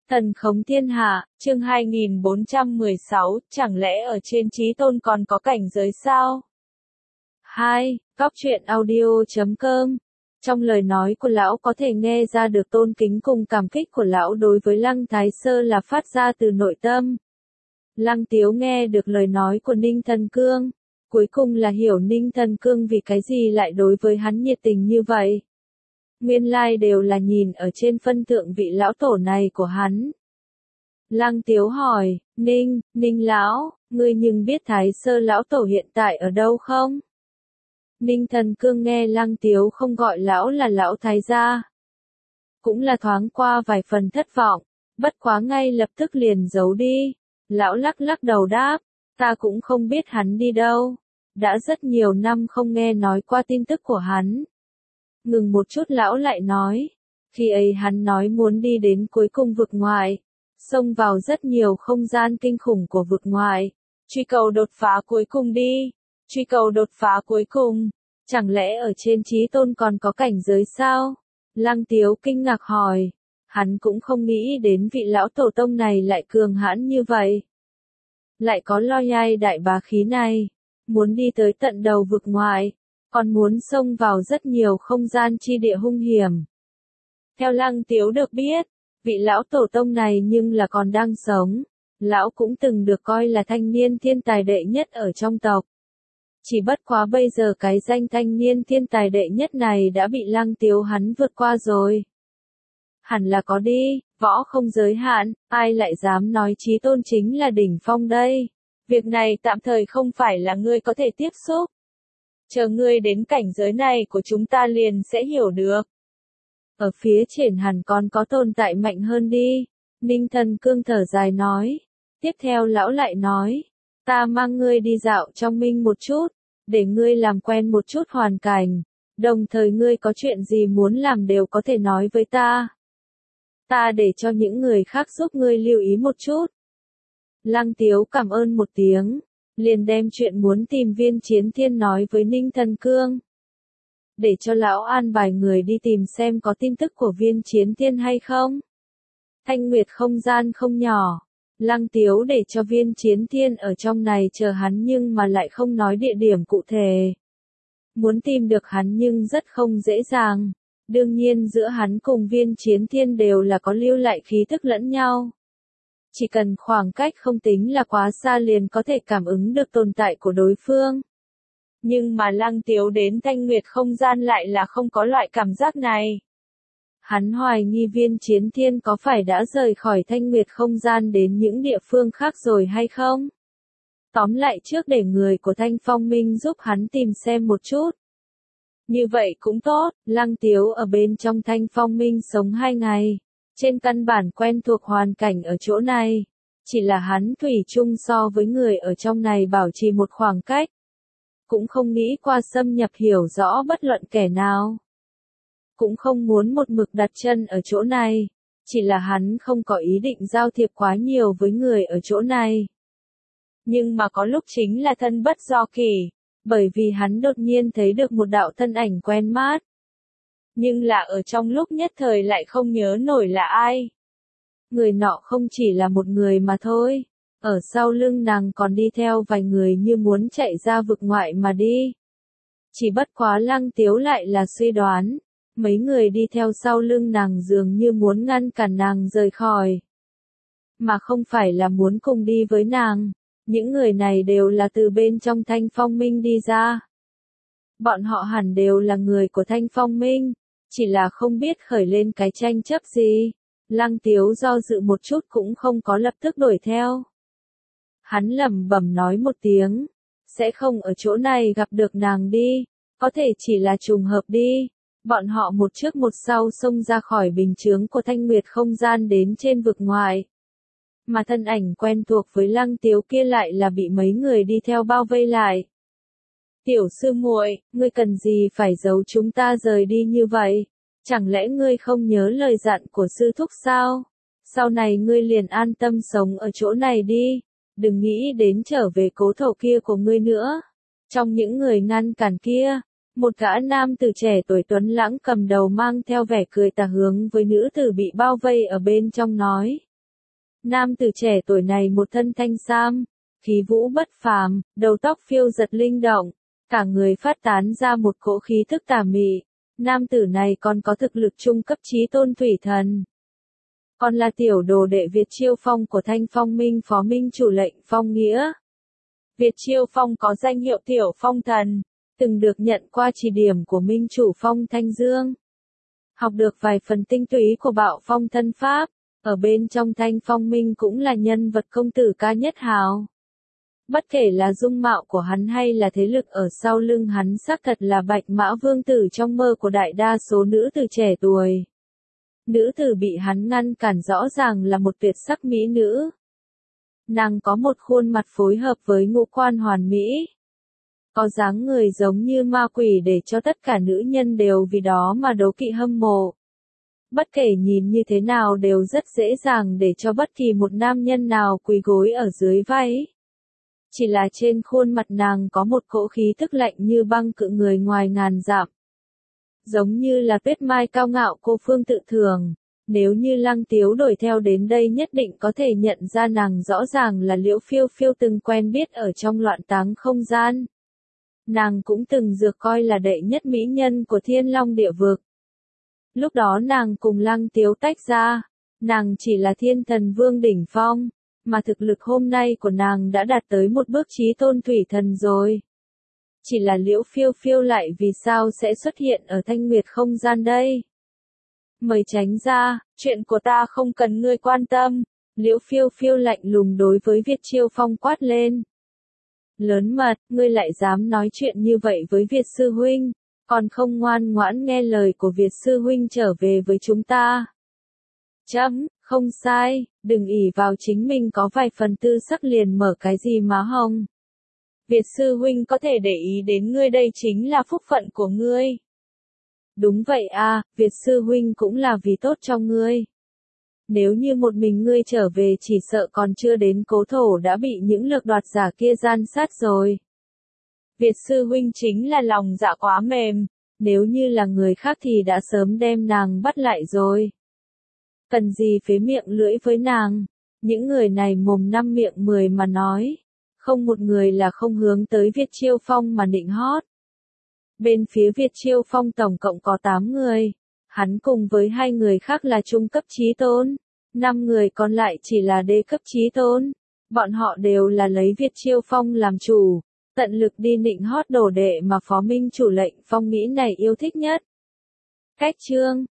Thần khống thiên hạ, chương 2416, chẳng lẽ ở trên chí tôn còn có cảnh giới sao? 2. Góc truyện audio.com. Trong lời nói của lão có thể nghe ra được tôn kính cùng cảm kích của lão đối với Lăng Thái Sơ là phát ra từ nội tâm. Lăng Tiếu nghe được lời nói của Ninh Thần Cương, cuối cùng là hiểu Ninh Thần Cương vì cái gì lại đối với hắn nhiệt tình như vậy. Nguyên lai đều là nhìn ở trên phân thượng vị lão tổ này của hắn. Lăng Tiếu hỏi, Ninh lão, ngươi nhưng biết Thái Sơ lão tổ hiện tại ở đâu không? Ninh Thần Cương nghe Lăng Tiếu không gọi lão là lão thái gia. Cũng là thoáng qua vài phần thất vọng, bất quá ngay lập tức liền giấu đi. Lão lắc lắc đầu đáp, ta cũng không biết hắn đi đâu. Đã rất nhiều năm không nghe nói qua tin tức của hắn. Ngừng một chút lão lại nói, khi ấy hắn nói muốn đi đến cuối cùng vực ngoại, xông vào rất nhiều không gian kinh khủng của vực ngoại, truy cầu đột phá cuối cùng đi, truy cầu đột phá cuối cùng, chẳng lẽ ở trên chí tôn còn có cảnh giới sao? Lăng Tiếu kinh ngạc hỏi, hắn cũng không nghĩ đến vị lão tổ tông này lại cường hãn như vậy. Lại có lo nhai đại bá khí này, muốn đi tới tận đầu vực ngoại, còn muốn xông vào rất nhiều không gian chi địa hung hiểm. Theo Lăng Tiếu được biết, vị lão tổ tông này nhưng là còn đang sống, lão cũng từng được coi là thanh niên thiên tài đệ nhất ở trong tộc. Chỉ bất quá bây giờ cái danh thanh niên thiên tài đệ nhất này đã bị Lăng Tiếu hắn vượt qua rồi. Hẳn là có đi, võ không giới hạn, ai lại dám nói chí tôn chính là đỉnh phong đây. Việc này tạm thời không phải là ngươi có thể tiếp xúc. Chờ ngươi đến cảnh giới này của chúng ta liền sẽ hiểu được. Ở phía trên hẳn còn có tồn tại mạnh hơn đi. Ninh Thần Cương thở dài nói. Tiếp theo lão lại nói. Ta mang ngươi đi dạo trong minh một chút. Để ngươi làm quen một chút hoàn cảnh. Đồng thời ngươi có chuyện gì muốn làm đều có thể nói với ta. Ta để cho những người khác giúp ngươi lưu ý một chút. Lăng Tiếu cảm ơn một tiếng. Liền đem chuyện muốn tìm Viên Chiến Thiên nói với Ninh Thần Cương. Để cho lão an bài người đi tìm xem có tin tức của Viên Chiến Thiên hay không. Thanh Nguyệt không gian không nhỏ. Lăng Tiếu để cho Viên Chiến Thiên ở trong này chờ hắn nhưng mà lại không nói địa điểm cụ thể. Muốn tìm được hắn nhưng rất không dễ dàng. Đương nhiên giữa hắn cùng Viên Chiến Thiên đều là có lưu lại khí thức lẫn nhau. Chỉ cần khoảng cách không tính là quá xa liền có thể cảm ứng được tồn tại của đối phương. Nhưng mà Lăng Tiếu đến Thanh Nguyệt không gian lại là không có loại cảm giác này. Hắn hoài nghi Viên Chiến Thiên có phải đã rời khỏi Thanh Nguyệt không gian đến những địa phương khác rồi hay không? Tóm lại trước để người của Thanh Phong Minh giúp hắn tìm xem một chút. Như vậy cũng tốt, Lăng Tiếu ở bên trong Thanh Phong Minh sống 2 ngày. Trên căn bản quen thuộc hoàn cảnh ở chỗ này. Chỉ là hắn thủy chung so với người ở trong này bảo trì một khoảng cách. Cũng không nghĩ qua xâm nhập hiểu rõ bất luận kẻ nào. Cũng không muốn một mực đặt chân ở chỗ này. Chỉ là hắn không có ý định giao thiệp quá nhiều với người ở chỗ này. Nhưng mà có lúc chính là thân bất do kỷ. Bởi vì hắn đột nhiên thấy được một đạo thân ảnh quen mắt. Nhưng là ở trong lúc nhất thời lại không nhớ nổi là ai. Người nọ không chỉ là một người mà thôi. Ở sau lưng nàng còn đi theo vài người như muốn chạy ra vực ngoại mà đi. Chỉ bất quá Lăng Tiếu lại là suy đoán. Mấy người đi theo sau lưng nàng dường như muốn ngăn cản nàng rời khỏi. Mà không phải là muốn cùng đi với nàng. Những người này đều là từ bên trong Thanh Phong Minh đi ra. Bọn họ hẳn đều là người của Thanh Phong Minh. Chỉ là không biết khởi lên cái tranh chấp gì. Lăng Tiếu do dự một chút cũng không có lập tức đuổi theo. Hắn lẩm bẩm nói một tiếng. Sẽ không ở chỗ này gặp được nàng đi. Có thể chỉ là trùng hợp đi. Bọn họ một trước một sau xông ra khỏi bình chướng của Thanh Nguyệt không gian đến trên vực ngoài. Mà thân ảnh quen thuộc với Lăng Tiếu kia lại là bị mấy người đi theo bao vây lại. Tiểu sư muội, ngươi cần gì phải giấu chúng ta rời đi như vậy? Chẳng lẽ ngươi không nhớ lời dặn của sư thúc sao? Sau này ngươi liền an tâm sống ở chỗ này đi, đừng nghĩ đến trở về cố thổ kia của ngươi nữa. Trong những người ngăn cản kia, một gã nam tử trẻ tuổi tuấn lãng cầm đầu mang theo vẻ cười tà hướng với nữ tử bị bao vây ở bên trong nói. Nam tử trẻ tuổi này một thân thanh sam, khí vũ bất phàm, đầu tóc phiêu giật linh động, cả người phát tán ra một cỗ khí thức tà mị. Nam tử này còn có thực lực trung cấp chí tôn thủy thần. Còn là tiểu đồ đệ Việt Chiêu Phong của Thanh Phong Minh phó minh chủ lệnh Phong Nghĩa. Việt Chiêu Phong có danh hiệu tiểu phong thần, từng được nhận qua chỉ điểm của minh chủ Phong Thanh Dương. Học được vài phần tinh túy của bạo phong thân pháp, ở bên trong Thanh Phong Minh cũng là nhân vật công tử ca nhất hào. Bất kể là dung mạo của hắn hay là thế lực ở sau lưng hắn xác thật là Bạch Mã Vương tử trong mơ của đại đa số nữ tử trẻ tuổi. Nữ tử bị hắn ngăn cản rõ ràng là một tuyệt sắc mỹ nữ. Nàng có một khuôn mặt phối hợp với ngũ quan hoàn mỹ. Có dáng người giống như ma quỷ để cho tất cả nữ nhân đều vì đó mà đố kỵ hâm mộ. Bất kể nhìn như thế nào đều rất dễ dàng để cho bất kỳ một nam nhân nào quỳ gối ở dưới váy. Chỉ là trên khuôn mặt nàng có một cỗ khí tức lạnh như băng cự người ngoài ngàn dặm. Giống như là tuyết mai cao ngạo cô phương tự thường. Nếu như Lăng Tiếu đuổi theo đến đây nhất định có thể nhận ra nàng rõ ràng là Liễu Phiêu Phiêu từng quen biết ở trong loạn táng không gian. Nàng cũng từng được coi là đệ nhất mỹ nhân của Thiên Long địa vực. Lúc đó nàng cùng Lăng Tiếu tách ra, nàng chỉ là thiên thần vương đỉnh phong, mà thực lực hôm nay của nàng đã đạt tới một bước chí tôn thủy thần rồi. Chỉ là Liễu Phiêu Phiêu lại vì sao sẽ xuất hiện ở Thanh Nguyệt không gian đây? Mời tránh ra, chuyện của ta không cần ngươi quan tâm, Liễu Phiêu Phiêu lạnh lùng đối với Việt Chiêu Phong quát lên. Lớn mật, ngươi lại dám nói chuyện như vậy với Việt sư huynh, còn không ngoan ngoãn nghe lời của Việt sư huynh trở về với chúng ta. Chấm, không sai, đừng ỷ vào chính mình có vài phần tư sắc liền mở cái gì má hồng. Việt sư huynh có thể để ý đến ngươi đây chính là phúc phận của ngươi. Đúng vậy à, Việt sư huynh cũng là vì tốt cho ngươi. Nếu như một mình ngươi trở về chỉ sợ còn chưa đến cố thổ đã bị những lược đoạt giả kia gian sát rồi. Việt sư huynh chính là lòng dạ quá mềm, nếu như là người khác thì đã sớm đem nàng bắt lại rồi. Cần gì phế miệng lưỡi với nàng, những người này mồm năm miệng 10 mà nói, không một người là không hướng tới Việt Chiêu Phong mà nịnh hót. Bên phía Việt Chiêu Phong tổng cộng có 8 người, hắn cùng với 2 người khác là trung cấp chí tôn, 5 người còn lại chỉ là đê cấp chí tôn, bọn họ đều là lấy Việt Chiêu Phong làm chủ, tận lực đi nịnh hót đồ đệ mà phó minh chủ lệnh Phong Nghĩ này yêu thích nhất. Cách chương